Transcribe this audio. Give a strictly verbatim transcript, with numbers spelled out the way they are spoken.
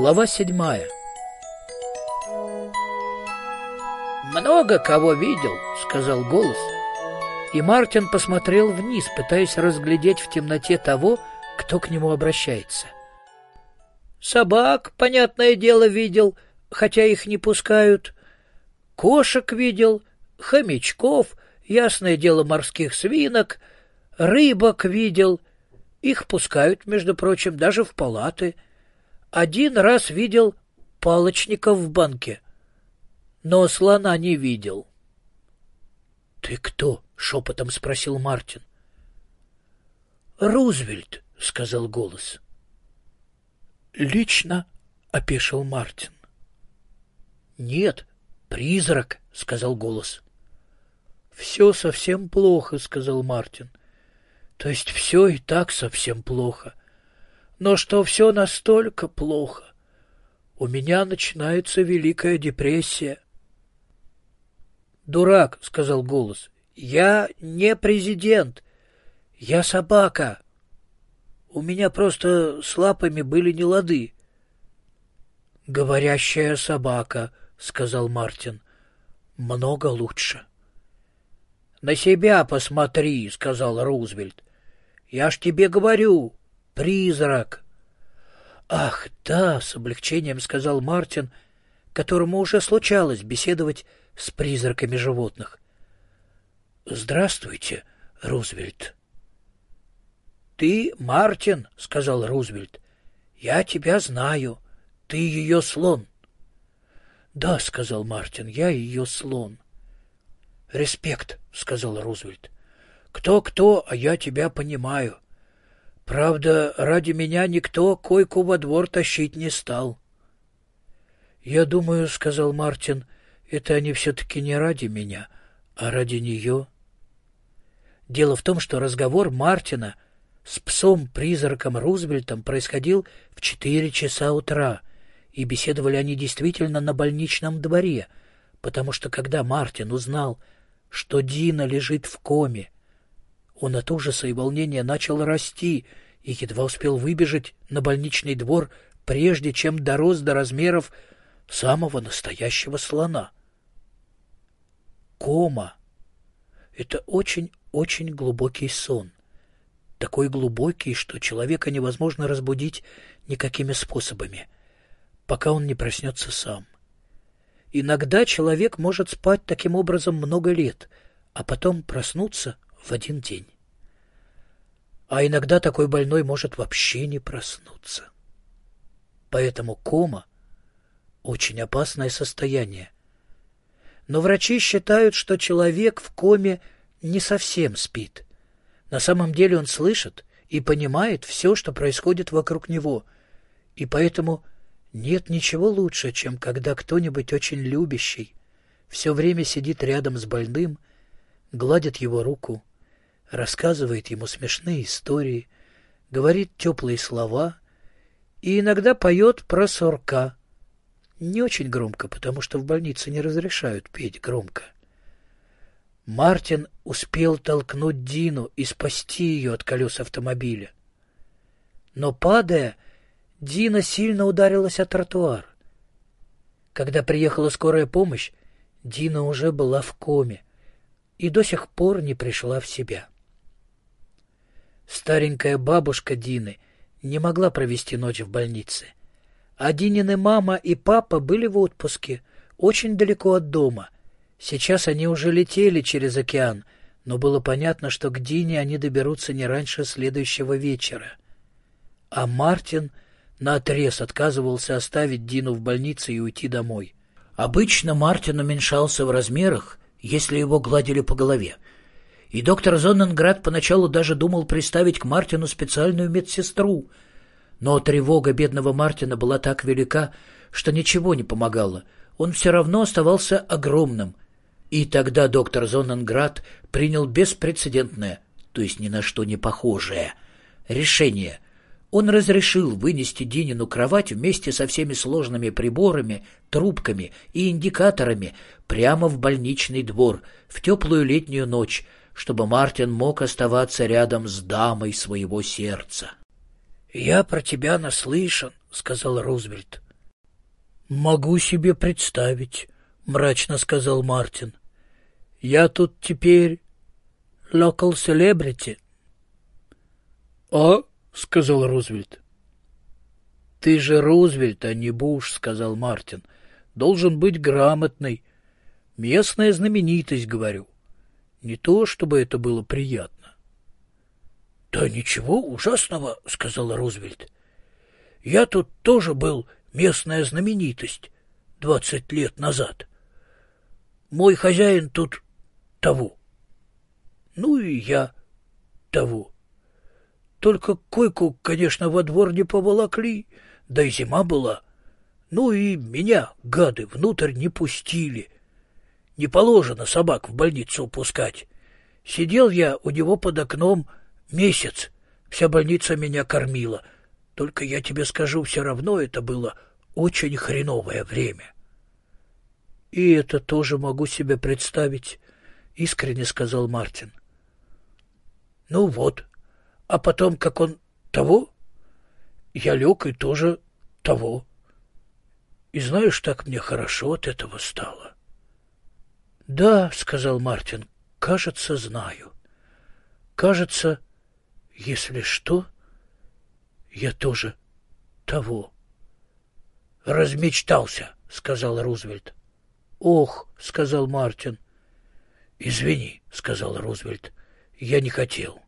Глава седьмая. «Много кого видел», — сказал голос, и Мартин посмотрел вниз, пытаясь разглядеть в темноте того, кто к нему обращается. «Собак, понятное дело, видел, хотя их не пускают. Кошек видел, хомячков, ясное дело, морских свинок, рыбок видел. Их пускают, между прочим, даже в палаты. Один раз видел палочников в банке, но слона не видел». «Ты кто?» — шепотом спросил Мартин. «Рузвельт», — сказал голос. «Лично?» — опешил Мартин. «Нет, призрак», — сказал голос. «Все совсем плохо», — сказал Мартин. «То есть все и так совсем плохо. Но что все настолько плохо? У меня начинается Великая депрессия». «Дурак», — сказал голос. «Я не президент. Я собака. У меня просто с лапами были нелады». «Говорящая собака», — сказал Мартин. «Много лучше». «На себя посмотри», — сказал Рузвельт. «Я ж тебе говорю, призрак». «Ах, да», — с облегчением сказал Мартин, которому уже случалось беседовать с призраками животных. «Здравствуйте, Рузвельт». «Ты Мартин», — сказал Рузвельт. «Я тебя знаю. Ты ее слон». «Да», — сказал Мартин, — «я ее слон». «Респект», — сказал Рузвельт. «Кто-кто, а я тебя понимаю. Правда, ради меня никто койку во двор тащить не стал». «Я думаю, — сказал Мартин, — это они все-таки не ради меня, а ради нее». Дело в том, что разговор Мартина с псом-призраком Рузвельтом происходил в четыре часа утра, и беседовали они действительно на больничном дворе, потому что когда Мартин узнал, что Дина лежит в коме, он от ужаса и волнения начал расти и едва успел выбежать на больничный двор, прежде чем дорос до размеров самого настоящего слона. Кома — это очень-очень глубокий сон. Такой глубокий, что человека невозможно разбудить никакими способами, пока он не проснется сам. Иногда человек может спать таким образом много лет, а потом проснуться в один день. А иногда такой больной может вообще не проснуться. Поэтому кома — очень опасное состояние. Но врачи считают, что человек в коме не совсем спит. На самом деле он слышит и понимает все, что происходит вокруг него, и поэтому нет ничего лучше, чем когда кто-нибудь очень любящий все время сидит рядом с больным, гладит его руку, рассказывает ему смешные истории, говорит теплые слова и иногда поет про сурка. Не очень громко, потому что в больнице не разрешают петь громко. Мартин успел толкнуть Дину и спасти ее от колес автомобиля. Но, падая, Дина сильно ударилась о тротуар. Когда приехала скорая помощь, Дина уже была в коме и до сих пор не пришла в себя. Старенькая бабушка Дины не могла провести ночь в больнице, а Динины мама и папа были в отпуске, очень далеко от дома. Сейчас они уже летели через океан, но было понятно, что к Дине они доберутся не раньше следующего вечера. А Мартин наотрез отказывался оставить Дину в больнице и уйти домой. Обычно Мартин уменьшался в размерах, если его гладили по голове. И доктор Зонненград поначалу даже думал приставить к Мартину специальную медсестру. Но тревога бедного Мартина была так велика, что ничего не помогало. Он все равно оставался огромным. И тогда доктор Зонненград принял беспрецедентное, то есть ни на что не похожее, решение. Он разрешил вынести Динину кровать вместе со всеми сложными приборами, трубками и индикаторами прямо в больничный двор в теплую летнюю ночь, чтобы Мартин мог оставаться рядом с дамой своего сердца. «Я про тебя наслышан», — сказал Рузвельт. Могу себе представить, мрачно сказал Мартин. Я тут теперь local celebrity. А? Сказал Рузвельт. Ты же Рузвельт, а не Буш, сказал Мартин. Должен быть грамотный. Местная знаменитость, говорю. Не то, чтобы это было приятно. Да ничего ужасного, сказал Рузвельт. Я тут тоже был местная знаменитость двадцать лет назад. Мой хозяин тут того. Ну и я того. Только койку, конечно, во двор не поволокли, да и зима была. Ну и меня, гады, внутрь не пустили. Не положено собак в больницу упускать. Сидел я у него под окном месяц. Вся больница меня кормила. Только я тебе скажу, все равно это было очень хреновое время. — И это тоже могу себе представить, — искренне сказал Мартин. — Ну вот. А потом, как он того, я лег и тоже того. И знаешь, так мне хорошо от этого стало. — Да, — сказал Мартин, — кажется, знаю. Кажется, если что, я тоже того. — Размечтался, — сказал Рузвельт. — Ох, — сказал Мартин. — Извини, — сказал Рузвельт, — я не хотел.